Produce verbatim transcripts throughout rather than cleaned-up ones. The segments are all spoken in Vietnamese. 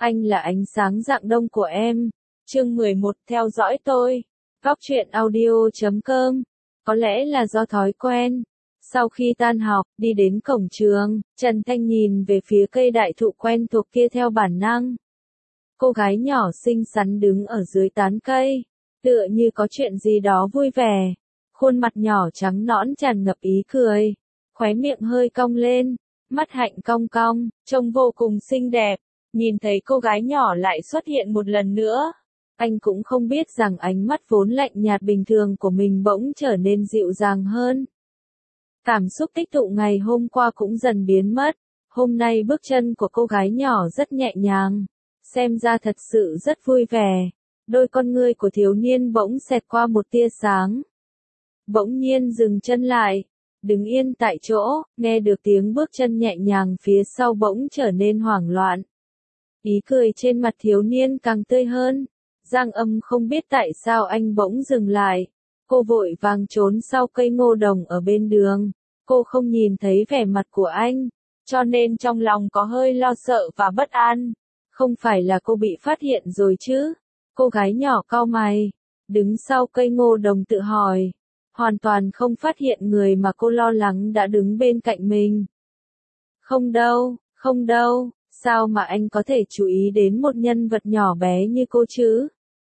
Anh là ánh sáng rạng đông của em. Chương mười một theo dõi tôi. Góc truyện audio chấm com. Có lẽ là do thói quen. Sau khi tan học, đi đến cổng trường, Trần Thanh nhìn về phía cây đại thụ quen thuộc kia theo bản năng. Cô gái nhỏ xinh xắn đứng ở dưới tán cây, tựa như có chuyện gì đó vui vẻ. Khuôn mặt nhỏ trắng nõn tràn ngập ý cười, khóe miệng hơi cong lên, mắt hạnh cong cong, trông vô cùng xinh đẹp. Nhìn thấy cô gái nhỏ lại xuất hiện một lần nữa, anh cũng không biết rằng ánh mắt vốn lạnh nhạt bình thường của mình bỗng trở nên dịu dàng hơn. Cảm xúc tích tụ ngày hôm qua cũng dần biến mất, hôm nay bước chân của cô gái nhỏ rất nhẹ nhàng, xem ra thật sự rất vui vẻ. Đôi con ngươi của thiếu niên bỗng xẹt qua một tia sáng. Bỗng nhiên dừng chân lại, đứng yên tại chỗ, nghe được tiếng bước chân nhẹ nhàng phía sau bỗng trở nên hoảng loạn. Ý cười trên mặt thiếu niên càng tươi hơn. Giang Âm không biết tại sao anh bỗng dừng lại. Cô vội vàng trốn sau cây ngô đồng ở bên đường. Cô không nhìn thấy vẻ mặt của anh, cho nên trong lòng có hơi lo sợ và bất an. Không phải là cô bị phát hiện rồi chứ? Cô gái nhỏ cau mày, đứng sau cây ngô đồng tự hỏi. Hoàn toàn không phát hiện người mà cô lo lắng đã đứng bên cạnh mình. Không đâu, không đâu. Sao mà anh có thể chú ý đến một nhân vật nhỏ bé như cô chứ?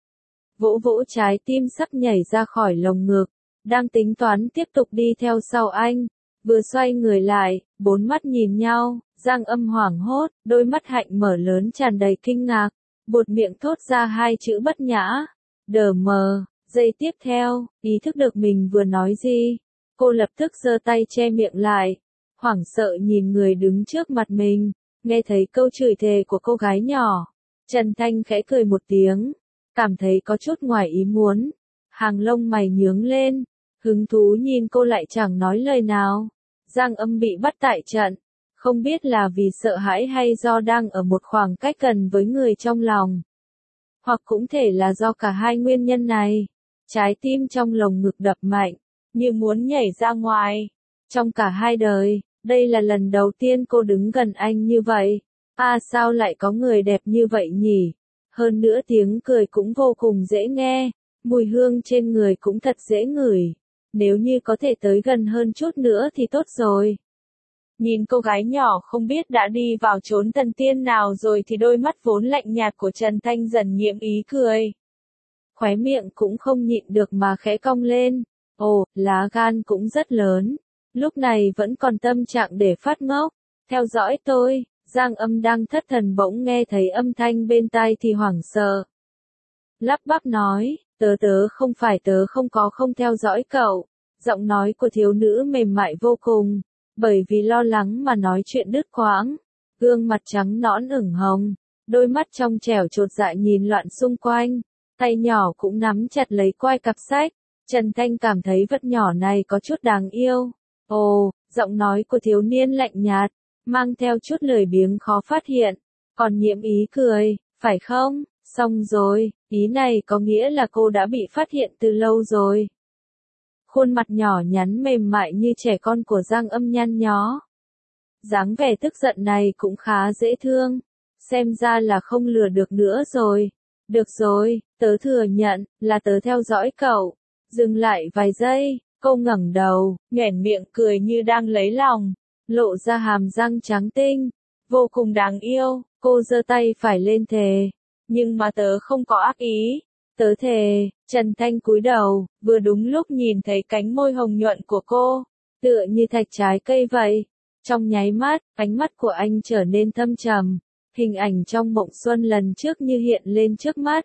Vỗ vỗ trái tim sắp nhảy ra khỏi lồng ngực, đang tính toán tiếp tục đi theo sau anh, vừa xoay người lại, bốn mắt nhìn nhau, Giang Âm hoảng hốt, đôi mắt hạnh mở lớn tràn đầy kinh ngạc, buột miệng thốt ra hai chữ bất nhã, đờ mờ. Giây tiếp theo, ý thức được mình vừa nói gì, cô lập tức giơ tay che miệng lại, hoảng sợ nhìn người đứng trước mặt mình. Nghe thấy câu chửi thề của cô gái nhỏ, Trần Thanh khẽ cười một tiếng, cảm thấy có chút ngoài ý muốn, hàng lông mày nhướng lên, hứng thú nhìn cô lại chẳng nói lời nào. Giang Âm bị bắt tại trận, không biết là vì sợ hãi hay do đang ở một khoảng cách gần với người trong lòng, hoặc cũng thể là do cả hai nguyên nhân này. Trái tim trong lồng ngực đập mạnh, như muốn nhảy ra ngoài. Trong cả hai đời, đây là lần đầu tiên cô đứng gần anh như vậy. À sao lại có người đẹp như vậy nhỉ? Hơn nữa tiếng cười cũng vô cùng dễ nghe, mùi hương trên người cũng thật dễ ngửi. Nếu như có thể tới gần hơn chút nữa thì tốt rồi. Nhìn cô gái nhỏ không biết đã đi vào chốn thần tiên nào rồi thì đôi mắt vốn lạnh nhạt của Trần Thanh dần nhiễm ý cười. Khóe miệng cũng không nhịn được mà khẽ cong lên. Ồ, lá gan cũng rất lớn. Lúc này vẫn còn tâm trạng để phát ngốc. Theo dõi tôi. Giang Âm đang thất thần bỗng nghe thấy âm thanh bên tai thì hoảng sợ. Lắp bắp nói, tớ tớ không phải tớ không có không theo dõi cậu. Giọng nói của thiếu nữ mềm mại vô cùng. Bởi vì lo lắng mà nói chuyện đứt quãng. Gương mặt trắng nõn ửng hồng. Đôi mắt trong trẻo chột dạ nhìn loạn xung quanh. Tay nhỏ cũng nắm chặt lấy quai cặp sách. Trần Thanh cảm thấy vật nhỏ này có chút đáng yêu. Ồ, giọng nói của thiếu niên lạnh nhạt, mang theo chút lười biếng khó phát hiện, còn nhiễm ý cười, phải không? Xong rồi, ý này có nghĩa là cô đã bị phát hiện từ lâu rồi. Khuôn mặt nhỏ nhắn mềm mại như trẻ con của Giang Âm nhăn nhó. Dáng vẻ tức giận này cũng khá dễ thương, xem ra là không lừa được nữa rồi. Được rồi, tớ thừa nhận, là tớ theo dõi cậu. Dừng lại vài giây. Cô ngẩng đầu, nhoẻn miệng cười như đang lấy lòng, lộ ra hàm răng trắng tinh, vô cùng đáng yêu. Cô giơ tay phải lên thề, nhưng mà tớ không có ác ý, tớ thề. Trần Thanh cúi đầu, vừa đúng lúc nhìn thấy cánh môi hồng nhuận của cô, tựa như thạch trái cây vậy. Trong nháy mắt, ánh mắt của anh trở nên thâm trầm, hình ảnh trong mộng xuân lần trước như hiện lên trước mắt.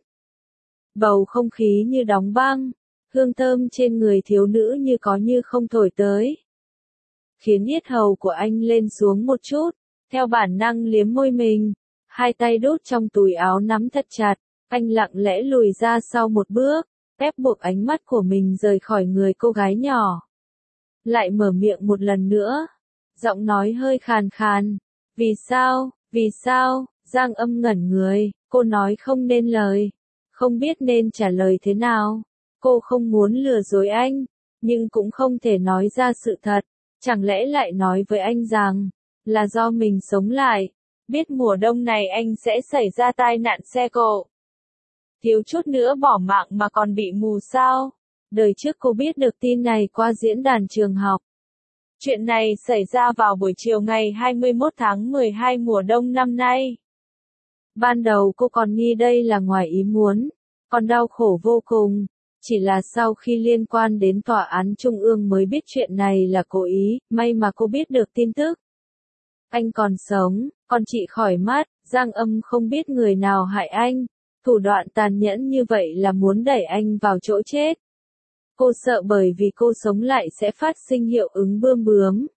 Bầu không khí như đóng băng. Hương thơm trên người thiếu nữ như có như không thổi tới, khiến yết hầu của anh lên xuống một chút, theo bản năng liếm môi mình, hai tay đút trong túi áo nắm thật chặt, anh lặng lẽ lùi ra sau một bước, ép buộc ánh mắt của mình rời khỏi người cô gái nhỏ. Lại mở miệng một lần nữa, giọng nói hơi khàn khàn, vì sao, vì sao? Giang Âm ngẩn người, cô nói không nên lời, không biết nên trả lời thế nào. Cô không muốn lừa dối anh, nhưng cũng không thể nói ra sự thật. Chẳng lẽ lại nói với anh rằng, là do mình sống lại, biết mùa đông này anh sẽ xảy ra tai nạn xe cộ. Thiếu chút nữa bỏ mạng mà còn bị mù sao? Đời trước cô biết được tin này qua diễn đàn trường học. Chuyện này xảy ra vào buổi chiều ngày hai mươi mốt tháng mười hai mùa đông năm nay. Ban đầu cô còn nghi đây là ngoài ý muốn, còn đau khổ vô cùng. Chỉ là sau khi liên quan đến tòa án trung ương mới biết chuyện này là cố ý, may mà cô biết được tin tức. Anh còn sống, còn chị khỏi mất, Giang Âm không biết người nào hại anh. Thủ đoạn tàn nhẫn như vậy là muốn đẩy anh vào chỗ chết. Cô sợ bởi vì cô sống lại sẽ phát sinh hiệu ứng bươm bướm.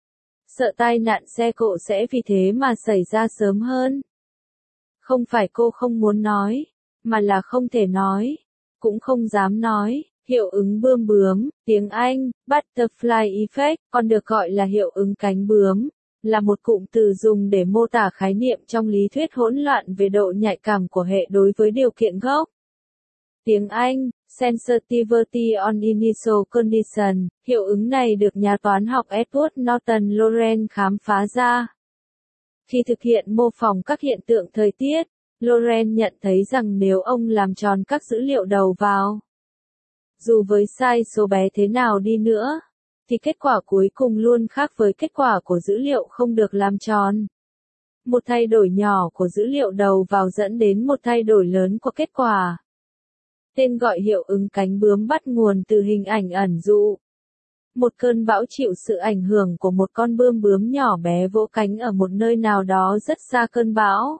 Sợ tai nạn xe cộ sẽ vì thế mà xảy ra sớm hơn. Không phải cô không muốn nói, mà là không thể nói, cũng không dám nói. Hiệu ứng bươm bướm, tiếng Anh, butterfly effect, còn được gọi là hiệu ứng cánh bướm, là một cụm từ dùng để mô tả khái niệm trong lý thuyết hỗn loạn về độ nhạy cảm của hệ đối với điều kiện gốc. Tiếng Anh, sensitivity on initial condition, hiệu ứng này được nhà toán học Edward Norton Lorenz khám phá ra. Khi thực hiện mô phỏng các hiện tượng thời tiết, Lorenz nhận thấy rằng nếu ông làm tròn các dữ liệu đầu vào, dù với sai số bé thế nào đi nữa, thì kết quả cuối cùng luôn khác với kết quả của dữ liệu không được làm tròn. Một thay đổi nhỏ của dữ liệu đầu vào dẫn đến một thay đổi lớn của kết quả. Tên gọi hiệu ứng cánh bướm bắt nguồn từ hình ảnh ẩn dụ. Một cơn bão chịu sự ảnh hưởng của một con bươm bướm nhỏ bé vỗ cánh ở một nơi nào đó rất xa cơn bão.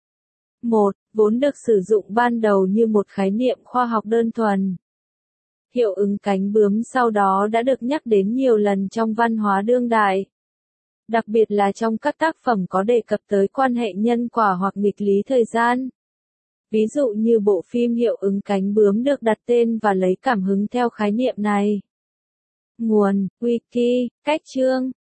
một. Vốn được sử dụng ban đầu như một khái niệm khoa học đơn thuần. Hiệu ứng cánh bướm sau đó đã được nhắc đến nhiều lần trong văn hóa đương đại. Đặc biệt là trong các tác phẩm có đề cập tới quan hệ nhân quả hoặc nghịch lý thời gian. Ví dụ như bộ phim Hiệu ứng cánh bướm được đặt tên và lấy cảm hứng theo khái niệm này. Nguồn, Wiki, cách chương.